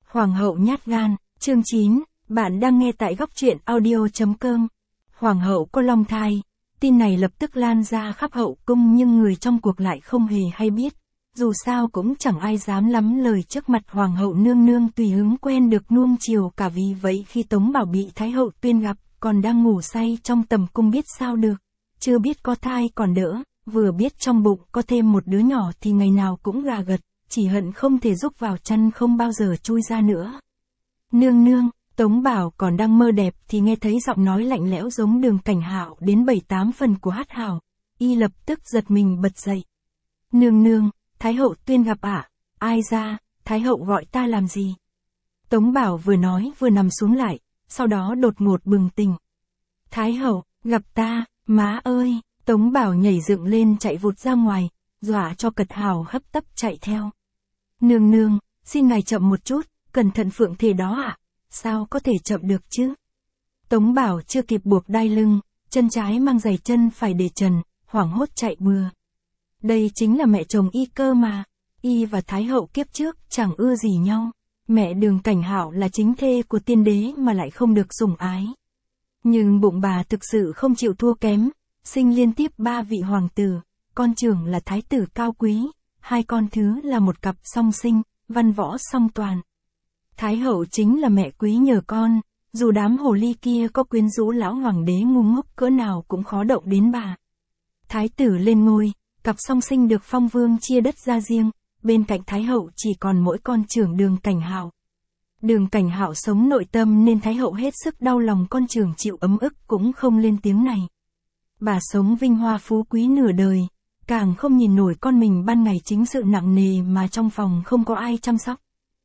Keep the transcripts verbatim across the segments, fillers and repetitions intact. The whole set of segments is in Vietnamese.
Hoàng hậu nhát gan, chương chín, bạn đang nghe tại góc truyện audio.com. Hoàng hậu có long thai, tin này lập tức lan ra khắp hậu cung nhưng người trong cuộc lại không hề hay biết. Dù sao cũng chẳng ai dám lắm lời trước mặt hoàng hậu nương nương tùy hứng quen được nuông chiều cả, vì vậy khi Tống Bảo bị Thái hậu tuyên gặp, còn đang ngủ say trong tầm cung biết sao được. Chưa biết có thai còn đỡ, vừa biết trong bụng có thêm một đứa nhỏ thì ngày nào cũng gà gật, chỉ hận không thể rúc vào chăn không bao giờ chui ra nữa. Nương nương, Tống Bảo còn đang mơ đẹp thì nghe thấy giọng nói lạnh lẽo giống Đường Cảnh Hạo đến bảy tám phần của Hát Hảo, y lập tức giật mình bật dậy. Nương nương, Thái hậu tuyên gặp ạ. À? Ai ra, Thái hậu gọi ta làm gì? Tống Bảo vừa nói vừa nằm xuống lại, sau đó đột ngột bừng tỉnh. Thái hậu, gặp ta, má ơi! Tống Bảo nhảy dựng lên chạy vụt ra ngoài, dọa cho Cật Hào hấp tấp chạy theo. Nương nương, xin ngài chậm một chút, cẩn thận phượng thể đó ạ. À? Sao có thể chậm được chứ? Tống Bảo chưa kịp buộc đai lưng, chân trái mang giày chân phải để trần, hoảng hốt chạy bừa. Đây chính là mẹ chồng y cơ mà, y và Thái hậu kiếp trước chẳng ưa gì nhau. Mẹ Đường Cảnh Hạo là chính thê của tiên đế mà lại không được sủng ái. Nhưng bụng bà thực sự không chịu thua kém, sinh liên tiếp ba vị hoàng tử, con trưởng là thái tử cao quý, hai con thứ là một cặp song sinh, văn võ song toàn. Thái hậu chính là mẹ quý nhờ con, dù đám hồ ly kia có quyến rũ lão hoàng đế ngu ngốc cỡ nào cũng khó động đến bà. Thái tử lên ngôi, cặp song sinh được phong vương chia đất ra riêng, bên cạnh Thái hậu chỉ còn mỗi con trưởng Đường Cảnh Hạo. Đường Cảnh Hạo sống nội tâm nên Thái hậu hết sức đau lòng con trưởng chịu ấm ức cũng không lên tiếng này. Bà sống vinh hoa phú quý nửa đời, càng không nhìn nổi con mình ban ngày chính sự nặng nề mà trong phòng không có ai chăm sóc.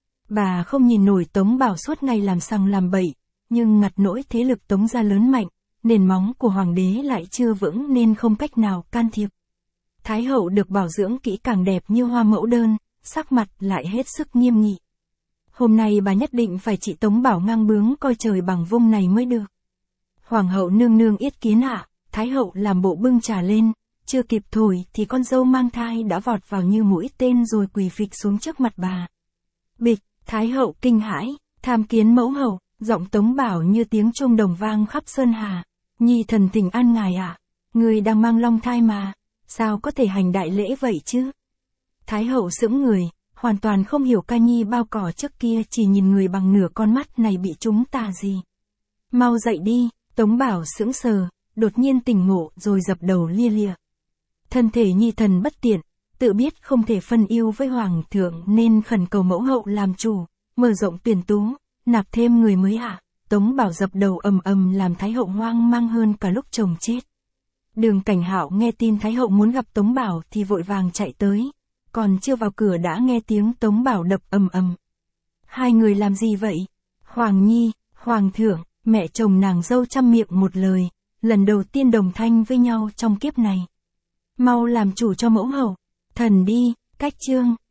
Bà không nhìn nổi Tống Bảo suốt ngày làm sằng làm bậy, nhưng ngặt nỗi thế lực Tống gia lớn mạnh, nền móng của hoàng đế lại chưa vững nên không cách nào can thiệp. Thái hậu được bảo dưỡng kỹ càng đẹp như hoa mẫu đơn, sắc mặt lại hết sức nghiêm nghị. Hôm nay bà nhất định phải trị Tống Bảo ngang bướng coi trời bằng vung này mới được. Hoàng hậu nương nương yết kiến ạ. À, Thái hậu làm bộ bưng trà lên, chưa kịp thổi thì con dâu mang thai đã vọt vào như mũi tên rồi quỳ phịch xuống trước mặt bà. Bịch, Thái hậu kinh hãi, tham kiến mẫu hậu, giọng Tống Bảo như tiếng chuông đồng vang khắp sơn hà. Nhi thần thỉnh an ngài ạ. À, người đang mang long thai mà, sao có thể hành đại lễ vậy chứ? Thái hậu sững người, hoàn toàn không hiểu ca nhi bao cỏ trước kia chỉ nhìn người bằng nửa con mắt này bị chúng tà gì. Mau dậy đi, Tống Bảo sững sờ, đột nhiên tỉnh ngộ rồi dập đầu lia lịa. Thân thể nhi thần bất tiện, tự biết không thể phân ưu với hoàng thượng nên khẩn cầu mẫu hậu làm chủ, mở rộng tuyển tú, nạp thêm người mới ạ. À. Tống Bảo dập đầu ầm ầm làm Thái hậu hoang mang hơn cả lúc chồng chết. Đường Cảnh Hạo nghe tin Thái hậu muốn gặp Tống Bảo thì vội vàng chạy tới, còn chưa vào cửa đã nghe tiếng Tống Bảo đập ầm ầm. Hai người làm gì vậy? Hoàng nhi, hoàng thượng, mẹ chồng nàng dâu trăm miệng một lời, lần đầu tiên đồng thanh với nhau trong kiếp này. Mau làm chủ cho mẫu hậu, thần đi, cách chương.